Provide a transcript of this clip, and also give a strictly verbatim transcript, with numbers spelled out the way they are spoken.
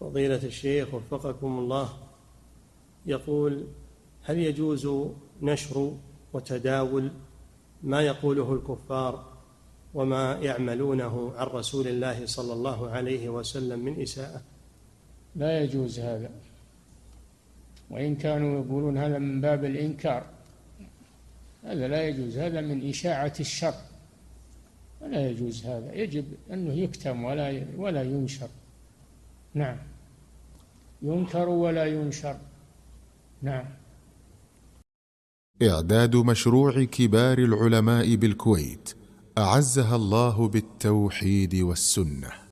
فضيلة الشيخ وفقكم الله، يقول: هل يجوز نشر وتداول ما يقوله الكفار وما يعملونه عن رسول الله صلى الله عليه وسلم من إساءة؟ لا يجوز هذا، وإن كانوا يقولون هذا من باب الإنكار. هذا لا يجوز، هذا من إشاعة الشر، ولا يجوز هذا، يجب أنه يكتم ولا ولا ينشر. نعم، ينكر ولا ينشر. نعم. إعداد مشروع كبار العلماء بالكويت أعزها الله بالتوحيد والسنة.